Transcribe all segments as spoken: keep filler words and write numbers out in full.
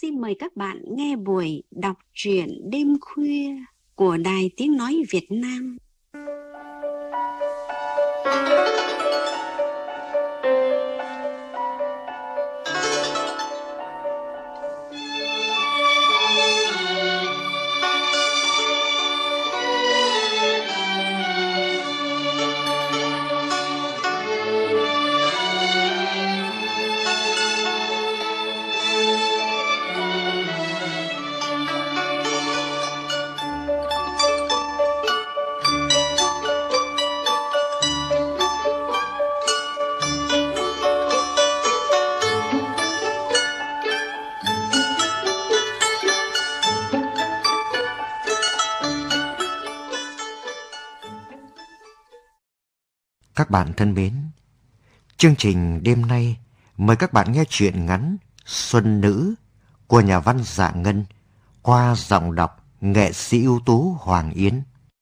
xin mời các bạn nghe buổi đọc truyện đêm khuya của Đài Tiếng Nói Việt Nam. Các bạn thân mến, chương trình đêm nay mời các bạn nghe truyện ngắn Xuân Nữ của nhà văn Dạ Ngân qua giọng đọc nghệ sĩ ưu tú Hoàng Yến.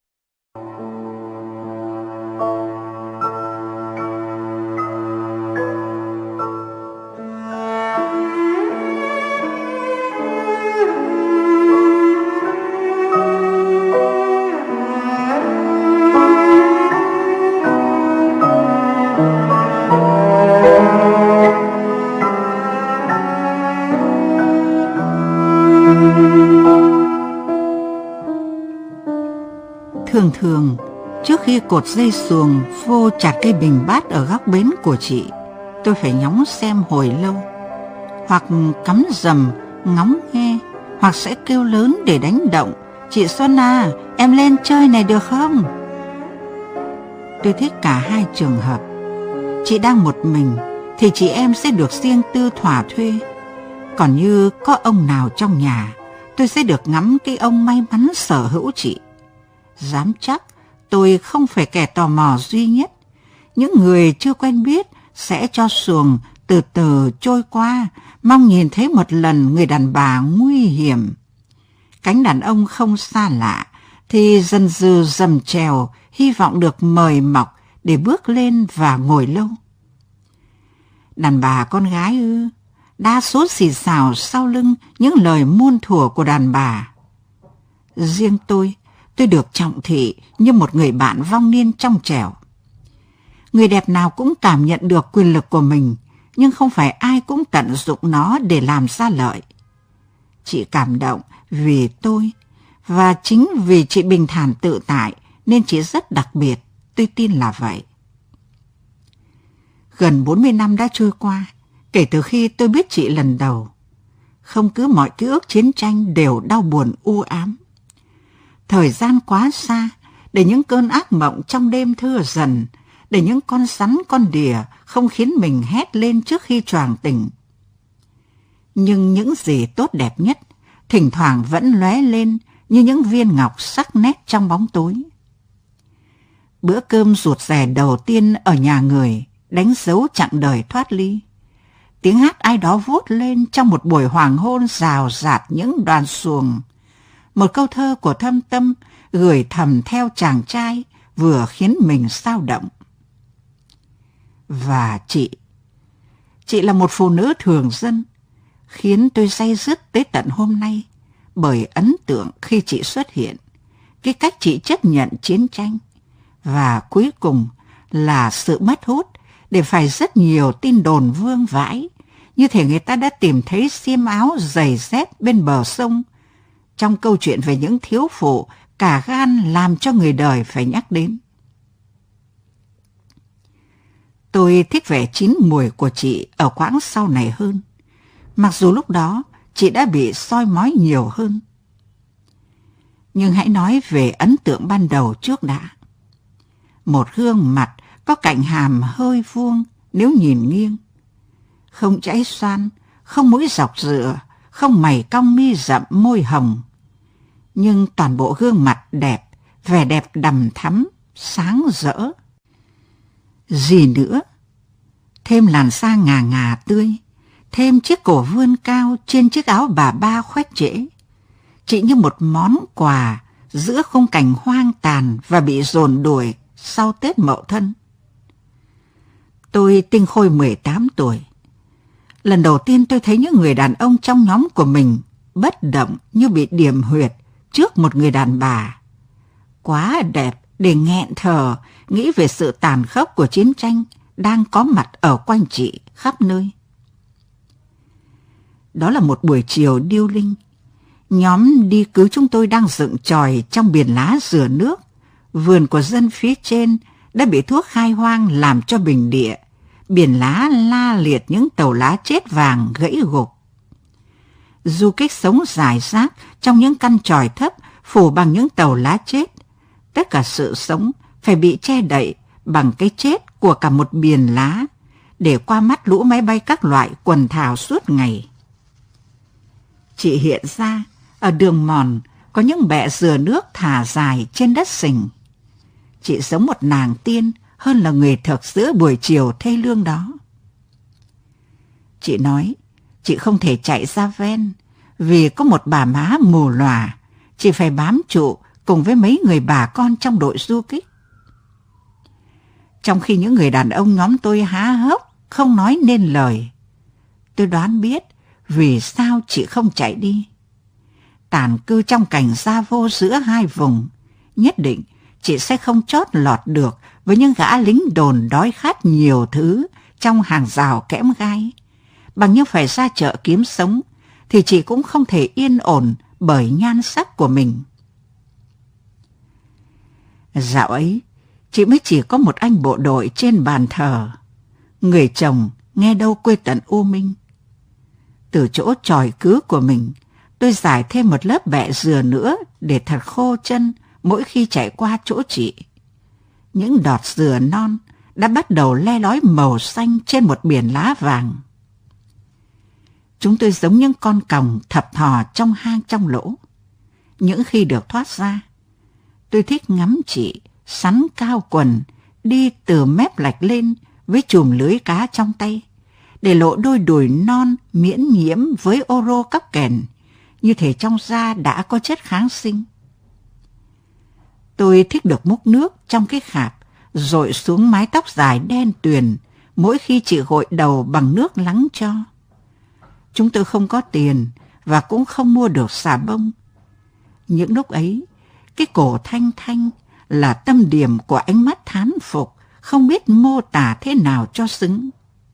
Thường thường, trước khi cột dây xuồng vô chặt cây bình bát ở góc bến của chị, tôi phải nhóng xem hồi lâu, hoặc cắm rầm ngóng nghe, hoặc sẽ kêu lớn để đánh động: "Chị Xuân à, em lên chơi này được không?" Tôi thích cả hai trường hợp. Chị đang một mình thì chị em sẽ được riêng tư thỏa thuê, còn như có ông nào trong nhà, tôi sẽ được ngắm cái ông may mắn sở hữu chị. Dám chắc tôi không phải kẻ tò mò duy nhất. Những người chưa quen biết sẽ cho xuồng từ từ trôi qua, mong nhìn thấy một lần người đàn bà nguy hiểm. Cánh đàn ông không xa lạ thì dần dừ dầm chèo, hy vọng được mời mọc để bước lên và ngồi lâu. Đàn bà con gái ư? Đa số xì xào sau lưng những lời muôn thuở của đàn bà. Riêng tôi, tôi được trọng thị như một người bạn vong niên trong trẻo. Người đẹp nào cũng cảm nhận được quyền lực của mình, nhưng không phải ai cũng tận dụng nó để làm ra lợi. Chị cảm động vì tôi, và chính vì chị bình thản tự tại nên chị rất đặc biệt, tôi tin là vậy. Gần bốn mươi năm đã trôi qua kể từ khi tôi biết chị lần đầu. Không cứ mọi ký ức chiến tranh đều đau buồn u ám. Thời gian quá xa để những cơn ác mộng trong đêm thưa dần, để những con rắn con đỉa không khiến mình hét lên trước khi choàng tỉnh. Nhưng những gì tốt đẹp nhất thỉnh thoảng vẫn lóe lên như những viên ngọc sắc nét trong bóng tối. Bữa cơm ruột rè đầu tiên ở nhà người đánh dấu chặng đời thoát ly. Tiếng hát ai đó vút lên trong một buổi hoàng hôn rào rạt những đoàn xuồng. Một câu thơ của thâm tâm gửi thầm theo chàng trai vừa khiến mình xao động. Và chị, chị là một phụ nữ thường dân, khiến tôi day dứt tới tận hôm nay bởi ấn tượng khi chị xuất hiện, cái cách chị chấp nhận chiến tranh, và cuối cùng là sự mất hút để phải rất nhiều tin đồn vương vãi, như thể người ta đã tìm thấy xiêm áo giày dép bên bờ sông, trong câu chuyện về những thiếu phụ cả gan làm cho người đời phải nhắc đến. Tôi thích vẻ chín mùi của chị ở quãng sau này hơn, mặc dù lúc đó chị đã bị soi mói nhiều hơn. Nhưng hãy nói về ấn tượng ban đầu trước đã. Một gương mặt có cạnh hàm hơi vuông nếu nhìn nghiêng, không chảy xoan, không mũi dọc dựa, không mày cong mi rậm môi hồng. Nhưng toàn bộ gương mặt đẹp, vẻ đẹp đằm thắm, sáng rỡ. Gì nữa? Thêm làn da ngà ngà tươi, thêm chiếc cổ vươn cao trên chiếc áo bà ba khoét trễ. Chị như một món quà giữa khung cảnh hoang tàn và bị dồn đuổi sau Tết Mậu Thân. Tôi tinh khôi mười tám tuổi. Lần đầu tiên tôi thấy những người đàn ông trong nhóm của mình bất động như bị điểm huyệt trước một người đàn bà. Quá đẹp để nghẹn thở nghĩ về sự tàn khốc của chiến tranh đang có mặt ở quanh chị khắp nơi. Đó là một buổi chiều điêu linh. Nhóm đi cứu chúng tôi đang dựng chòi trong biển lá rửa nước. Vườn của dân phía trên đã bị thuốc khai hoang làm cho bình địa. Biển lá la liệt những tàu lá chết vàng gãy gục. Du kích sống rải rác trong những căn chòi thấp phủ bằng những tàu lá chết. Tất cả sự sống phải bị che đậy bằng cái chết của cả một biển lá để qua mắt lũ máy bay các loại quần thảo suốt ngày. Chị hiện ra, ở đường mòn có những bẹ dừa nước thả dài trên đất sình. Chị giống một nàng tiên hơn là người thực giữa buổi chiều thê lương đó. Chị nói, chị không thể chạy ra ven, vì có một bà má mù lòa, chị phải bám trụ cùng với mấy người bà con trong đội du kích. Trong khi những người đàn ông nhóm tôi há hốc, không nói nên lời, tôi đoán biết vì sao chị không chạy đi. Tản cư trong cảnh gia vô giữa hai vùng, nhất định chị sẽ không chót lọt được với những gã lính đồn đói khát nhiều thứ trong hàng rào kẽm gai. Bằng như phải ra chợ kiếm sống, thì chị cũng không thể yên ổn bởi nhan sắc của mình. Dạo ấy, chị mới chỉ có một anh bộ đội trên bàn thờ. Người chồng nghe đâu quê tận U Minh. Từ chỗ chòi cứ của mình, tôi giải thêm một lớp bẹ dừa nữa để thật khô chân mỗi khi chạy qua chỗ chị. Những đọt dừa non đã bắt đầu le lói màu xanh trên một biển lá vàng. Chúng tôi giống những con còng thập thò trong hang trong lỗ. Những khi được thoát ra, tôi thích ngắm chị sắn cao quần đi từ mép lạch lên với chùm lưới cá trong tay, để lộ đôi đùi non miễn nhiễm với ô rô cắp kèn, như thể trong da đã có chất kháng sinh. Tôi thích được múc nước trong cái khạp dội xuống mái tóc dài đen tuyền mỗi khi chị gội đầu bằng nước lắng cho. Chúng tôi không có tiền và cũng không mua được xà bông. Những lúc ấy, cái cổ thanh thanh là tâm điểm của ánh mắt thán phục, không biết mô tả thế nào cho xứng.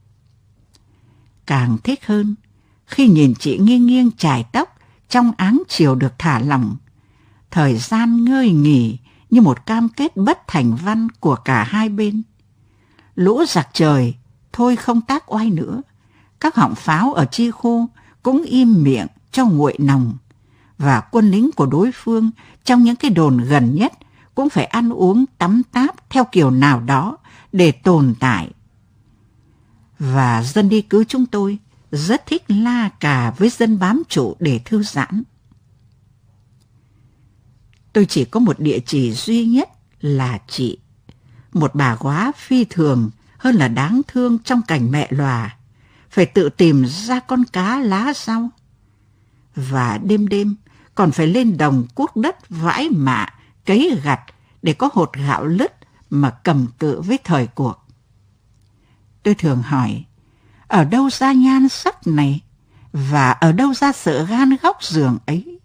Càng thích hơn khi nhìn chị nghiêng nghiêng chải tóc trong áng chiều được thả lỏng. Thời gian ngơi nghỉ như một cam kết bất thành văn của cả hai bên. Lũ giặc trời thôi không tác oai nữa. Các họng pháo ở chi khu cũng im miệng cho nguội nòng. Và quân lính của đối phương trong những cái đồn gần nhất cũng phải ăn uống tắm táp theo kiểu nào đó để tồn tại. Và dân đi cứu chúng tôi rất thích la cà với dân bám trụ để thư giãn. Tôi chỉ có một địa chỉ duy nhất là chị. Một bà góa phi thường hơn là đáng thương trong cảnh mẹ lòa, phải tự tìm ra con cá lá rau. Và đêm đêm còn phải lên đồng cuốc đất vãi mạ, cấy gặt để có hột gạo lứt mà cầm cự với thời cuộc. Tôi thường hỏi, ở đâu ra nhan sắc này và ở đâu ra sự gan góc giường ấy?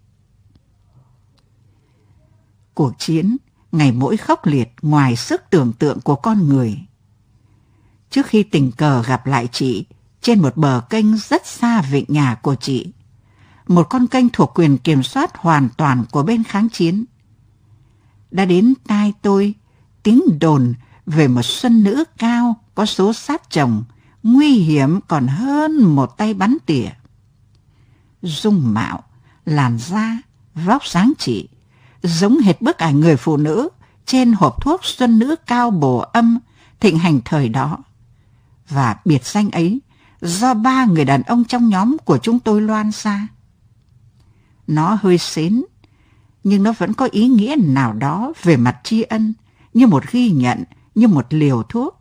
Cuộc chiến ngày mỗi khốc liệt ngoài sức tưởng tượng của con người. Trước khi tình cờ gặp lại chị trên một bờ kênh rất xa vịnh nhà của chị, một con kênh thuộc quyền kiểm soát hoàn toàn của bên kháng chiến, đã đến tai tôi tiếng đồn về một xuân nữ cao có số sát chồng nguy hiểm còn hơn một tay bắn tỉa. Dung mạo, làn da, vóc dáng chị giống hệt bức ảnh người phụ nữ trên hộp thuốc xuân nữ cao bổ âm thịnh hành thời đó. Và biệt danh ấy do ba người đàn ông trong nhóm của chúng tôi loan ra. Nó hơi xến, nhưng nó vẫn có ý nghĩa nào đó về mặt tri ân, như một ghi nhận, như một liều thuốc.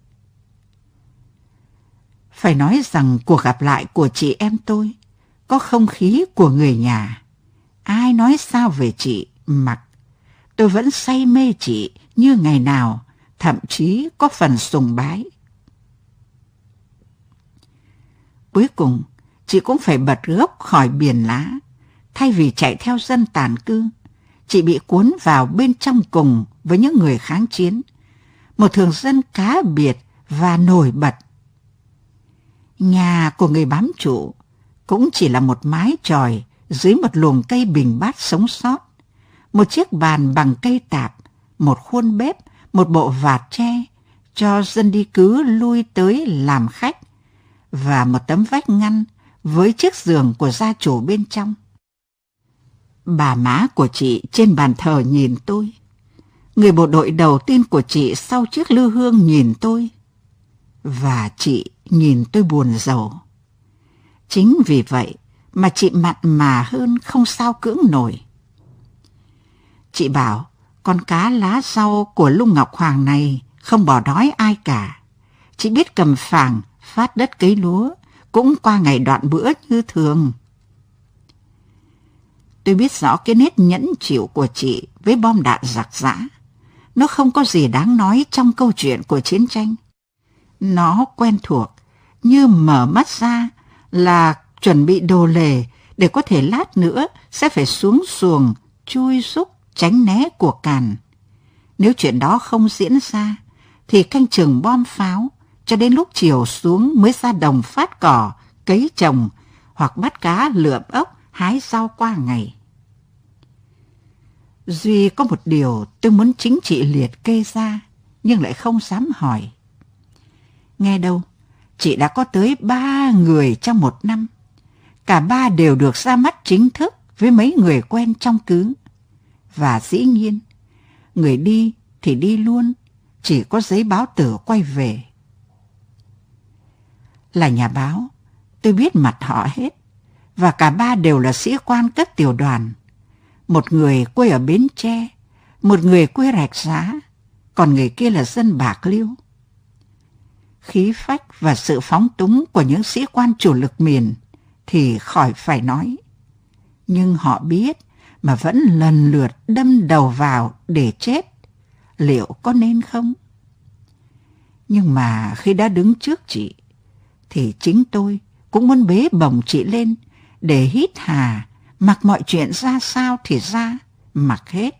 Phải nói rằng cuộc gặp lại của chị em tôi có không khí của người nhà. Ai nói sao về chị, mặc tôi vẫn say mê chị như ngày nào, thậm chí có phần sùng bái. Cuối cùng, chị cũng phải bật gốc khỏi biển lá. Thay vì chạy theo dân tản cư, chị bị cuốn vào bên trong cùng với những người kháng chiến, một thường dân cá biệt và nổi bật. Nhà của người bám trụ cũng chỉ là một mái chòi dưới một luồng cây bình bát sống sót, một chiếc bàn bằng cây tạp, một khuôn bếp, một bộ vạt tre cho dân đi cứ lui tới làm khách, và một tấm vách ngăn với chiếc giường của gia chủ bên trong. Bà má của chị trên bàn thờ nhìn tôi. Người bộ đội đầu tiên của chị sau chiếc lư hương nhìn tôi. Và chị nhìn tôi buồn rầu. Chính vì vậy mà chị mặn mà hơn không sao cưỡng nổi. Chị bảo con cá lá rau của Lung Ngọc Hoàng này không bỏ đói ai cả. Chị biết cầm phàng, phát đất cấy lúa, cũng qua ngày đoạn bữa như thường. Tôi biết rõ cái nết nhẫn chịu của chị với bom đạn giặc giã. Nó không có gì đáng nói trong câu chuyện của chiến tranh. Nó quen thuộc, như mở mắt ra là chuẩn bị đồ lề để có thể lát nữa sẽ phải xuống xuồng, chui rúc, tránh né của càn. Nếu chuyện đó không diễn ra, thì canh chừng bom pháo, cho đến lúc chiều xuống mới ra đồng phát cỏ, cấy trồng, hoặc bắt cá lượm ốc, hái rau qua ngày. Duy có một điều tôi muốn chính chị liệt kê ra, nhưng lại không dám hỏi. Nghe đâu, chị đã có tới ba người trong một năm. Cả ba đều được ra mắt chính thức với mấy người quen trong cứ. Và dĩ nhiên, người đi thì đi luôn, chỉ có giấy báo tử quay về. Là nhà báo, tôi biết mặt họ hết, và cả ba đều là sĩ quan cấp tiểu đoàn. Một người quê ở Bến Tre, một người quê Rạch Giá, còn người kia là dân Bạc Liêu. Khí phách và sự phóng túng của những sĩ quan chủ lực miền thì khỏi phải nói. Nhưng họ biết mà vẫn lần lượt đâm đầu vào để chết. Liệu có nên không? Nhưng mà khi đã đứng trước chị, thì chính tôi cũng muốn bế bổng chị lên để hít hà, mặc mọi chuyện ra sao thì ra, mặc hết.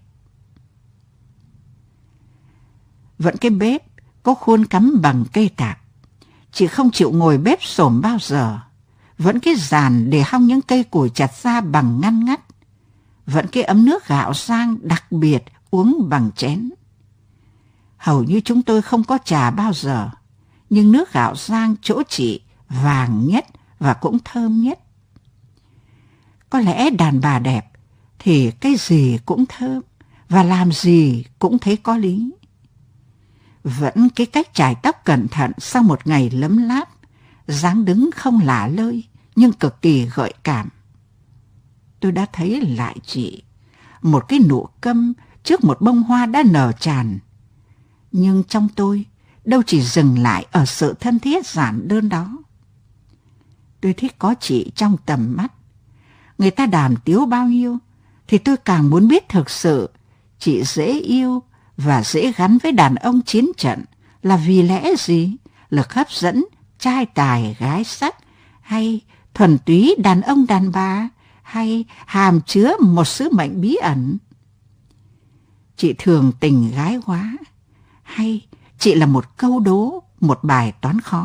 Vẫn cái bếp có khuôn cắm bằng cây tạp. Chị không chịu ngồi bếp xổm bao giờ. Vẫn cái giàn để hong những cây củi chặt ra bằng ngăn ngắt. Vẫn cái ấm nước gạo rang đặc biệt uống bằng chén. Hầu như chúng tôi không có trà bao giờ, nhưng nước gạo rang chỗ chị vàng nhất và cũng thơm nhất. Có lẽ đàn bà đẹp thì cái gì cũng thơm và làm gì cũng thấy có lý. Vẫn cái cách chải tóc cẩn thận sau một ngày lấm láp, dáng đứng không lả lơi nhưng cực kỳ gợi cảm. Tôi đã thấy lại chị, một cái nụ câm trước một bông hoa đã nở tràn. Nhưng trong tôi đâu chỉ dừng lại ở sự thân thiết giản đơn đó. Tôi thích có chị trong tầm mắt. Người ta đàm tiếu bao nhiêu thì tôi càng muốn biết thực sự chị dễ yêu và dễ gắn với đàn ông chiến trận là vì lẽ gì? Lực hấp dẫn, trai tài gái sắc, hay thuần túy đàn ông đàn bà, hay hàm chứa một sứ mệnh bí ẩn? Chị thường tình gái hóa, hay chị là một câu đố, một bài toán khó?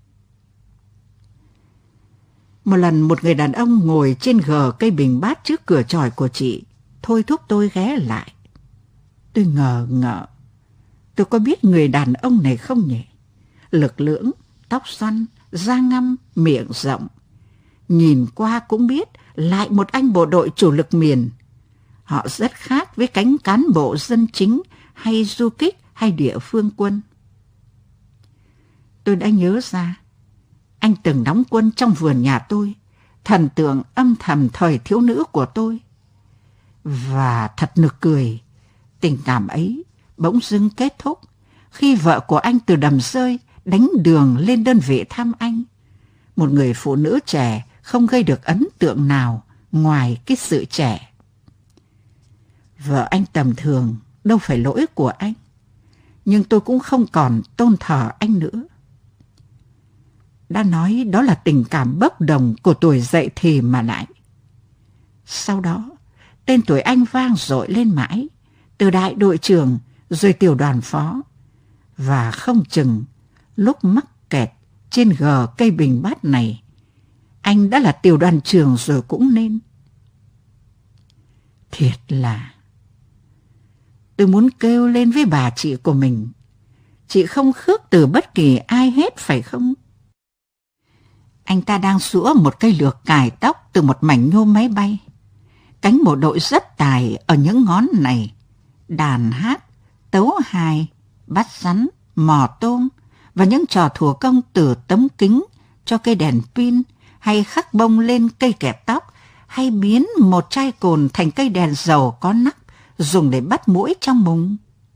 Một lần một người đàn ông ngồi trên gờ cây bình bát trước cửa chòi của chị, thôi thúc tôi ghé lại. Tôi ngờ ngợ. Tôi có biết người đàn ông này không nhỉ? Lực lưỡng, tóc xoăn, da ngăm, miệng rộng. Nhìn qua cũng biết lại một anh bộ đội chủ lực miền. Họ rất khác với cánh cán bộ dân chính hay du kích hay địa phương quân. Tôi đã nhớ ra, anh từng đóng quân trong vườn nhà tôi, thần tượng âm thầm thời thiếu nữ của tôi. Và thật nực cười, tình cảm ấy bỗng dưng kết thúc khi vợ của anh từ Đầm Rơi đánh đường lên đơn vị thăm anh. Một người phụ nữ trẻ không gây được ấn tượng nào ngoài cái sự trẻ. Vợ anh tầm thường, đâu phải lỗi của anh. Nhưng tôi cũng không còn tôn thờ anh nữa. đã nói đó là tình cảm bốc đồng của tuổi dậy thì mà lại. Sau đó, tên tuổi anh vang dội lên mãi, từ đại đội trưởng rồi tiểu đoàn phó. Và không chừng, lúc mắc kẹt trên gờ cây bình bát này, anh đã là tiểu đoàn trưởng rồi cũng nên. Thiệt là... Tôi muốn kêu lên với bà chị của mình. Chị không khước từ bất kỳ ai hết phải không? Anh ta đang giũa một cây lược cài tóc từ một mảnh nhôm máy bay. Cánh bộ đội rất tài ở những ngón này. Đàn hát, tấu hài, bắt rắn, mò tôm và những trò thủ công từ tấm kính cho cây đèn pin, hay khắc bông lên cây kẹp tóc, hay biến một chai cồn thành cây đèn dầu có nắp dùng để bắt muỗi trong mùng.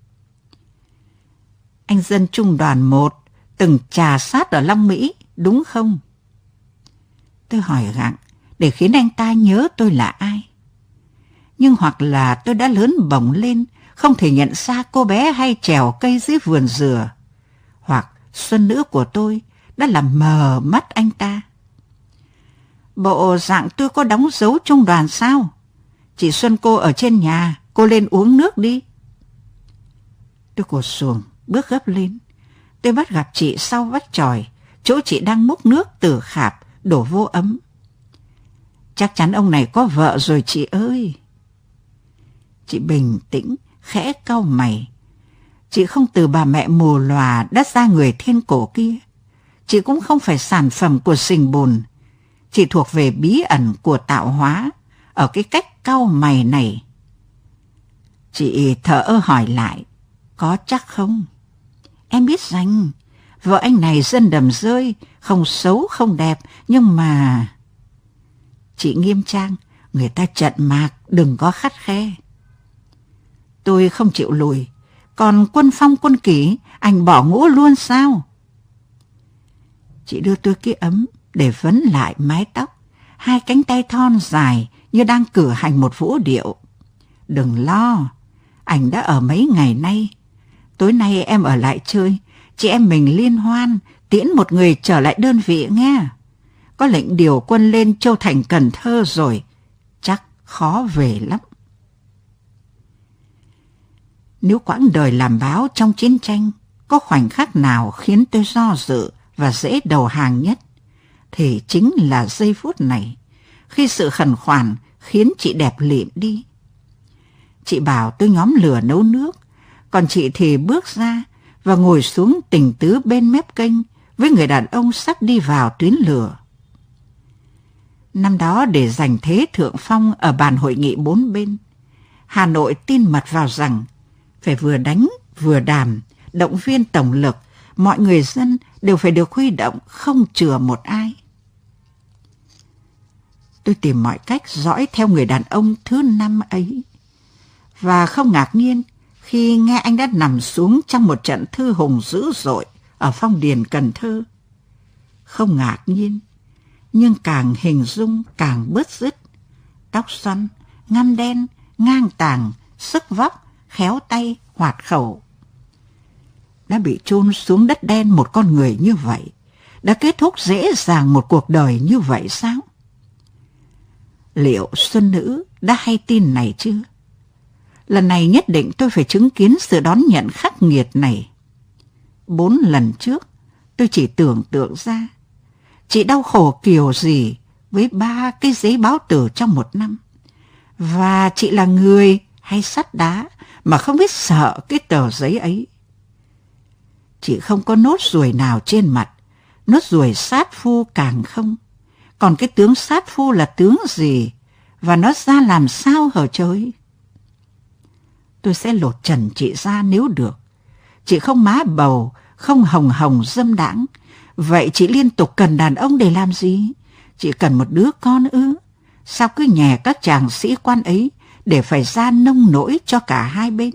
Anh dân trung đoàn một từng trà sát ở Long Mỹ, đúng không? Tôi hỏi gặng để khiến anh ta nhớ tôi là ai. Nhưng hoặc là tôi đã lớn bổng lên, không thể nhận ra cô bé hay trèo cây dưới vườn dừa, hoặc xuân nữ của tôi đã làm mờ mắt anh ta. Bộ dạng tôi có đóng dấu trung đoàn sao? Chị Xuân cô ở trên nhà, cô lên uống nước đi. Tôi cột xuồng, bước gấp lên. Tôi bắt gặp chị sau vách chòi, chỗ chị đang múc nước từ khạp đổ vô ấm. Chắc chắn ông này có vợ rồi chị ơi. Chị bình tĩnh, khẽ cau mày. Chị không từ bà mẹ mù lòa đã ra người thiên cổ kia. Chị cũng không phải sản phẩm của sình bùn. Chị thuộc về bí ẩn của tạo hóa ở cái cách cau mày này. Chị thở ơ hỏi lại, có chắc không? Em biết rằng vợ anh này dân đầm rơi, không xấu không đẹp, nhưng mà... Chị nghiêm trang, người ta trận mạc, đừng có khắt khe. Tôi không chịu lùi, còn quân phong quân kỷ, anh bỏ ngũ luôn sao? Chị đưa tôi cái ấm để vấn lại mái tóc, hai cánh tay thon dài như đang cử hành một vũ điệu. Đừng lo, anh đã ở mấy ngày nay. Tối nay em ở lại chơi, chị em mình liên hoan, tiễn một người trở lại đơn vị nghe. Có lệnh điều quân lên Châu Thành Cần Thơ rồi, chắc khó về lắm. Nếu quãng đời làm báo trong chiến tranh có khoảnh khắc nào khiến tôi do dự và dễ đầu hàng nhất, thì chính là giây phút này, khi sự khẩn khoản khiến chị đẹp lịm đi. Chị bảo tôi nhóm lửa nấu nước, còn chị thì bước ra và ngồi xuống tình tứ bên mép kênh với người đàn ông sắp đi vào tuyến lửa. Năm đó để giành thế thượng phong ở bàn hội nghị bốn bên, Hà Nội tin mật vào rằng phải vừa đánh vừa đàm, động viên tổng lực, mọi người dân đều phải được huy động, không chừa một ai. Tôi tìm mọi cách dõi theo người đàn ông thứ năm ấy, và không ngạc nhiên khi nghe anh đã nằm xuống trong một trận thư hùng dữ dội ở Phong Điền, Cần Thơ. Không ngạc nhiên, nhưng càng hình dung càng bứt rứt. Tóc xoăn, ngăm đen, ngang tàng, sức vóc, khéo tay, hoạt khẩu. Đã bị chôn xuống đất đen một con người như vậy, đã kết thúc dễ dàng một cuộc đời như vậy sao? Liệu Xuân Nữ đã hay tin này chưa? Lần này nhất định tôi phải chứng kiến sự đón nhận khắc nghiệt này. Bốn lần trước, tôi chỉ tưởng tượng ra chị đau khổ kiểu gì với ba cái giấy báo tử trong một năm. Và chị là người hay sắt đá mà không biết sợ cái tờ giấy ấy. Chị không có nốt ruồi nào trên mặt, nốt ruồi sát phu càng không. Còn cái tướng sát phu là tướng gì, và nó ra làm sao hở trời? Tôi sẽ lột trần chị ra nếu được. Chị không má bầu, không hồng hồng dâm đãng. Vậy chị liên tục cần đàn ông để làm gì? Chị cần một đứa con ư? Sao cứ nhè các chàng sĩ quan ấy để phải ra nông nỗi cho cả hai bên?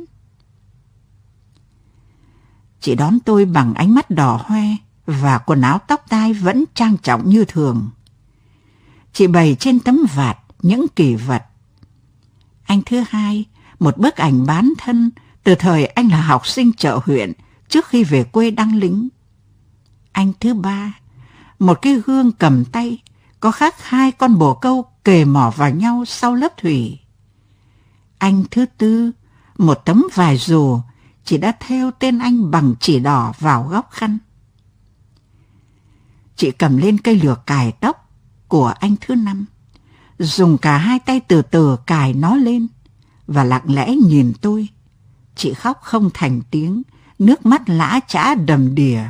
Chị đón tôi bằng ánh mắt đỏ hoe và quần áo tóc tai vẫn trang trọng như thường. Chị bày trên tấm vạt những kỷ vật. Anh thứ hai, một bức ảnh bán thân từ thời anh là học sinh chợ huyện trước khi về quê đăng lính. Anh thứ ba, một cái gương cầm tay, có khắc hai con bồ câu kề mỏ vào nhau sau lớp thủy. Anh thứ tư, một tấm vải dù, chị đã thêu tên anh bằng chỉ đỏ vào góc khăn. Chị cầm lên cây lược cài tóc của anh thứ năm, dùng cả hai tay từ từ cài nó lên và lặng lẽ nhìn tôi. Chị khóc không thành tiếng, nước mắt lã chã đầm đìa.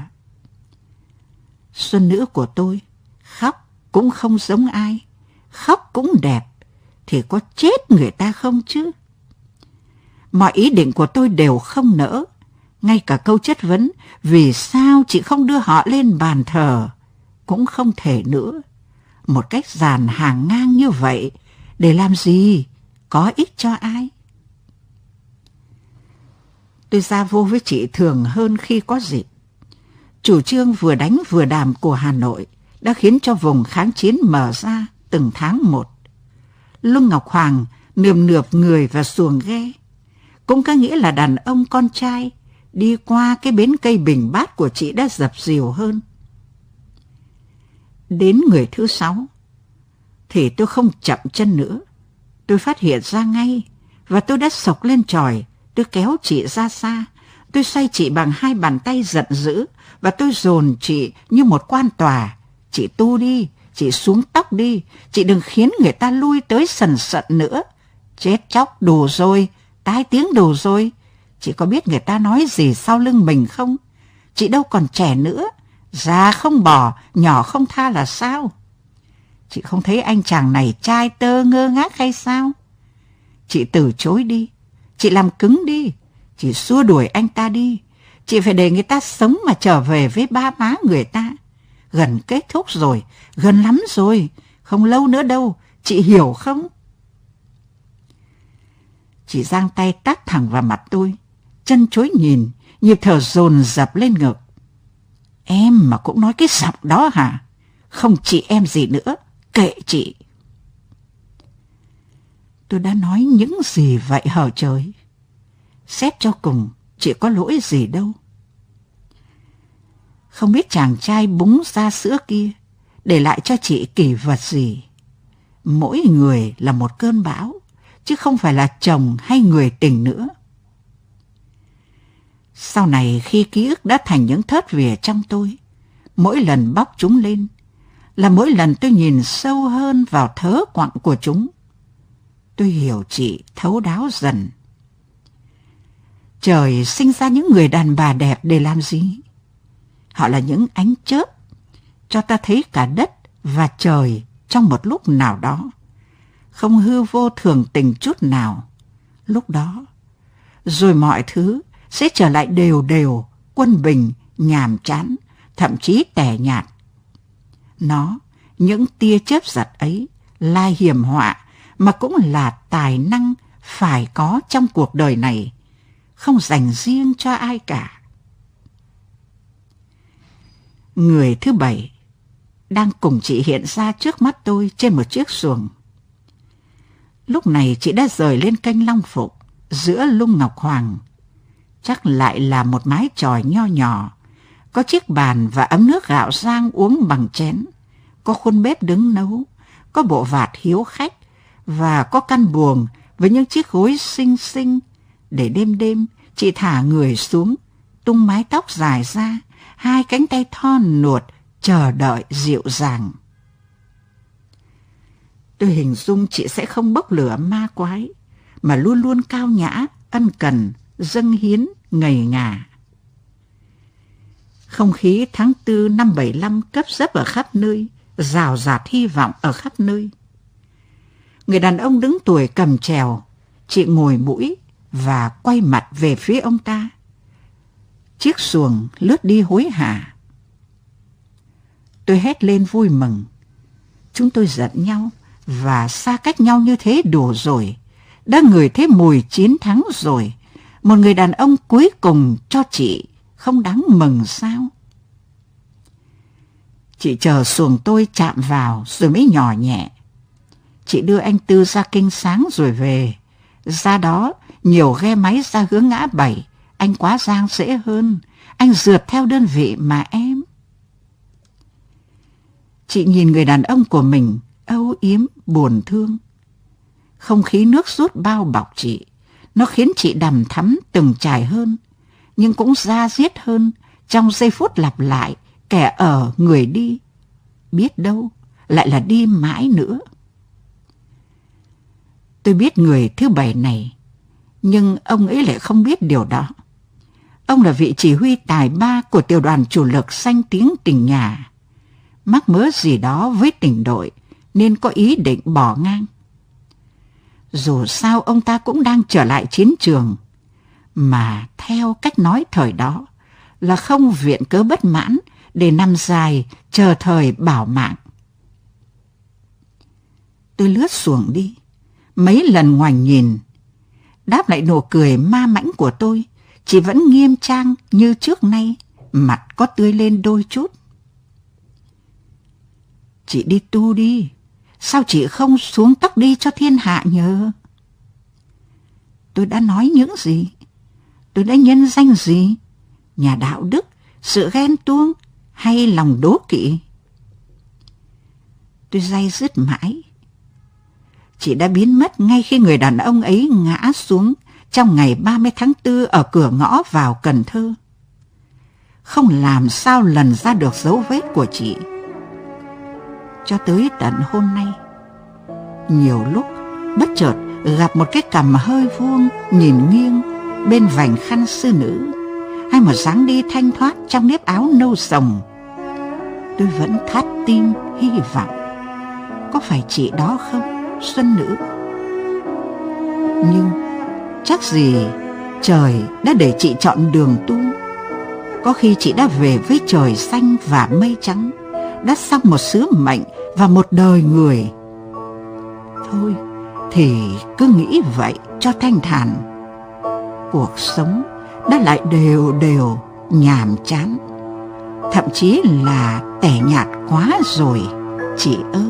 Xuân nữ của tôi, khóc cũng không giống ai, khóc cũng đẹp, thì có chết người ta không chứ? Mọi ý định của tôi đều không nỡ, ngay cả câu chất vấn vì sao chị không đưa họ lên bàn thờ cũng không thể nữa. Một cách dàn hàng ngang như vậy, để làm gì? Có ích cho ai? Tôi ra vô với chị thường hơn khi có dịp. Chủ trương vừa đánh vừa đàm của Hà Nội đã khiến cho vùng kháng chiến mở ra từng tháng một. Lung Ngọc Hoàng nườm nượp người và xuồng ghe, cũng có nghĩa là đàn ông con trai đi qua cái bến cây Bình Bát của chị đã dập dìu hơn. Đến người thứ sáu, thì tôi không chậm chân nữa. Tôi phát hiện ra ngay, và tôi đã xộc lên chòi. Tôi kéo chị ra xa, tôi xoay chị bằng hai bàn tay giận dữ, và tôi dồn chị như một quan tòa. Chị tu đi, chị xuống tóc đi, chị đừng khiến người ta lui tới sần sận nữa. Chết chóc đủ rồi, tai tiếng đủ rồi. Chị có biết người ta nói gì sau lưng mình không? Chị đâu còn trẻ nữa, già không bỏ, nhỏ không tha là sao? Chị không thấy anh chàng này trai tơ ngơ ngác hay sao? Chị từ chối đi, chị làm cứng đi, chị xua đuổi anh ta đi. Chị phải để người ta sống mà trở về với ba má người ta. Gần kết thúc rồi, gần lắm rồi, không lâu nữa đâu, chị hiểu không? Chị giang tay tát thẳng vào mặt tôi, chân chối nhìn, nhịp thở dồn dập lên ngực. Em mà cũng nói cái giọng đó hả? Không chị em gì nữa, kệ chị. Tôi đã nói những gì vậy hở trời? Xét cho cùng, chị có lỗi gì đâu. Không biết chàng trai búng ra sữa kia để lại cho chị kỷ vật gì. Mỗi người là một cơn bão, chứ không phải là chồng hay người tình nữa. Sau này khi ký ức đã thành những thớt vỉa trong tôi, mỗi lần bóc chúng lên là mỗi lần tôi nhìn sâu hơn vào thớ quặng của chúng. Tôi hiểu chị thấu đáo dần. Trời sinh ra những người đàn bà đẹp để làm gì? Họ là những ánh chớp, cho ta thấy cả đất và trời trong một lúc nào đó, không hư vô thường tình chút nào. Lúc đó, rồi mọi thứ sẽ trở lại đều đều, quân bình, nhàm chán, thậm chí tẻ nhạt. Nó, những tia chớp giật ấy, là hiểm họa mà cũng là tài năng phải có trong cuộc đời này, không dành riêng cho ai cả. Người thứ bảy đang cùng chị hiện ra trước mắt tôi trên một chiếc xuồng. Lúc này chị đã rời lên kênh Long Phục giữa Lung Ngọc Hoàng. Chắc lại là một mái chòi nho nhỏ, có chiếc bàn và ấm nước gạo rang uống bằng chén, có khuôn bếp đứng nấu, có bộ vạt hiếu khách và có căn buồng với những chiếc gối xinh xinh để đêm đêm chị thả người xuống, tung mái tóc dài ra, hai cánh tay thon nuột chờ đợi dịu dàng. Tôi hình dung chị sẽ không bốc lửa ma quái, mà luôn luôn cao nhã, ân cần, dâng hiến, ngầy ngà. Không khí tháng tư năm bảy lăm cấp dấp ở khắp nơi, rào rạt hy vọng ở khắp nơi. Người đàn ông đứng tuổi cầm chèo, chị ngồi mũi và quay mặt về phía ông ta. Chiếc xuồng lướt đi hối hả. Tôi hét lên vui mừng. Chúng tôi giận nhau và xa cách nhau như thế đủ rồi. Đã ngửi thấy mùi chiến thắng rồi. Một người đàn ông cuối cùng cho chị không đáng mừng sao? Chị chờ xuồng tôi chạm vào rồi mới nhỏ nhẹ. Chị đưa anh Tư ra Kinh Sáng rồi về. Ra đó nhiều ghe máy ra hướng ngã bảy. Anh quá giang dễ hơn. Anh rượt theo đơn vị mà em. Chị nhìn người đàn ông của mình âu yếm, buồn thương. Không khí nước rút bao bọc chị. Nó khiến chị đằm thắm từng trải hơn, nhưng cũng da diết hơn trong giây phút lặp lại kẻ ở người đi. Biết đâu lại là đi mãi nữa. Tôi biết người thứ bảy này, nhưng ông ấy lại không biết điều đó. Ông là vị chỉ huy tài ba của tiểu đoàn chủ lực danh tiếng tỉnh nhà. Mắc mớ gì đó với tỉnh đội nên có ý định bỏ ngang. Dù sao ông ta cũng đang trở lại chiến trường, mà theo cách nói thời đó là không viện cớ bất mãn để nằm dài chờ thời bảo mạng. Tôi lướt xuồng đi, mấy lần ngoảnh nhìn. Đáp lại nụ cười ma mãnh của tôi, chị vẫn nghiêm trang như trước nay, mặt có tươi lên đôi chút. Chị đi tu đi, sao chị không xuống tóc đi cho thiên hạ nhờ? Tôi đã nói những gì? Tôi đã nhân danh gì? Nhà đạo đức, sự ghen tuông hay lòng đố kỵ? Tôi day dứt mãi. Chị đã biến mất ngay khi người đàn ông ấy ngã xuống trong ngày ba mươi tháng tư ở cửa ngõ vào Cần Thơ. Không làm sao lần ra được dấu vết của chị. Cho tới tận hôm nay, nhiều lúc bất chợt gặp một cái cằm hơi vuông nhìn nghiêng bên vành khăn sư nữ, hay một dáng đi thanh thoát trong nếp áo nâu sồng, tôi vẫn thắt tim hy vọng có phải chị đó không, Xuân Nữ? Nhưng chắc gì trời đã để chị chọn đường tu. Có khi chị đã về với trời xanh và mây trắng, đã xong một sứ mệnh và một đời người. Thôi thì cứ nghĩ vậy cho thanh thản. Cuộc sống đã lại đều đều nhàm chán, thậm chí là tẻ nhạt quá rồi, chị ơi.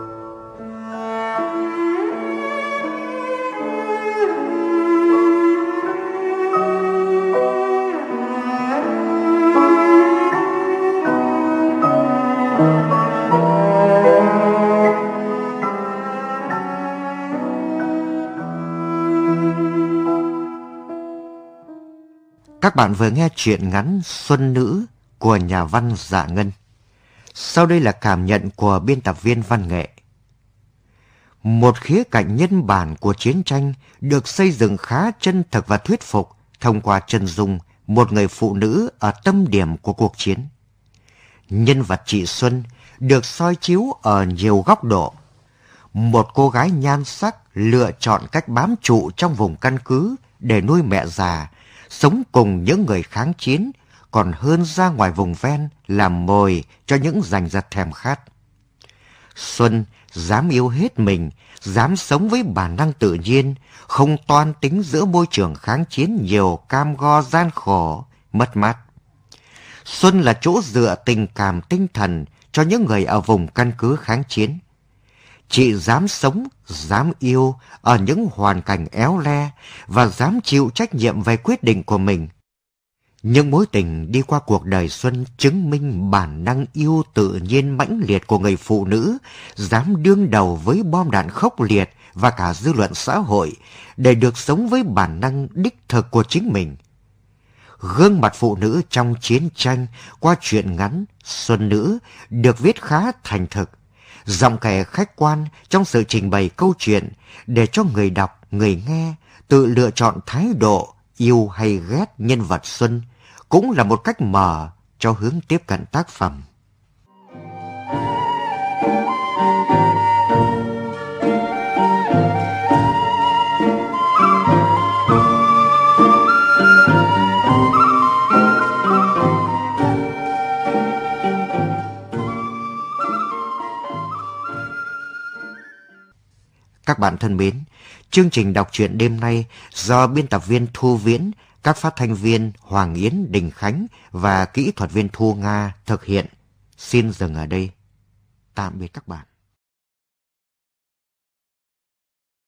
Các bạn vừa nghe truyện ngắn Xuân Nữ của nhà văn Dạ Ngân. Sau đây là cảm nhận của biên tập viên văn nghệ. Một khía cạnh nhân bản của chiến tranh được xây dựng khá chân thực và thuyết phục thông qua chân dung một người phụ nữ ở tâm điểm của cuộc chiến. Nhân vật chị Xuân được soi chiếu ở nhiều góc độ. Một cô gái nhan sắc lựa chọn cách bám trụ trong vùng căn cứ để nuôi mẹ già, sống cùng những người kháng chiến, còn hơn ra ngoài vùng ven làm mồi cho những giành giật thèm khát. Xuân dám yêu hết mình, dám sống với bản năng tự nhiên, không toan tính giữa môi trường kháng chiến nhiều cam go gian khổ, mất mát. Xuân là chỗ dựa tình cảm tinh thần cho những người ở vùng căn cứ kháng chiến. Chị dám sống, dám yêu ở những hoàn cảnh éo le và dám chịu trách nhiệm về quyết định của mình. Những mối tình đi qua cuộc đời Xuân chứng minh bản năng yêu tự nhiên mãnh liệt của người phụ nữ, dám đương đầu với bom đạn khốc liệt và cả dư luận xã hội để được sống với bản năng đích thực của chính mình. Gương mặt phụ nữ trong chiến tranh qua truyện ngắn Xuân Nữ được viết khá thành thực, giọng kể khách quan trong sự trình bày câu chuyện để cho người đọc, người nghe tự lựa chọn thái độ yêu hay ghét nhân vật Xuân, cũng là một cách mở cho hướng tiếp cận tác phẩm. Các bạn thân mến, chương trình đọc truyện đêm nay do biên tập viên Thu Viễn, các phát thanh viên Hoàng Yến, Đình Khánh và kỹ thuật viên Thu Nga thực hiện. Xin dừng ở đây. Tạm biệt các bạn.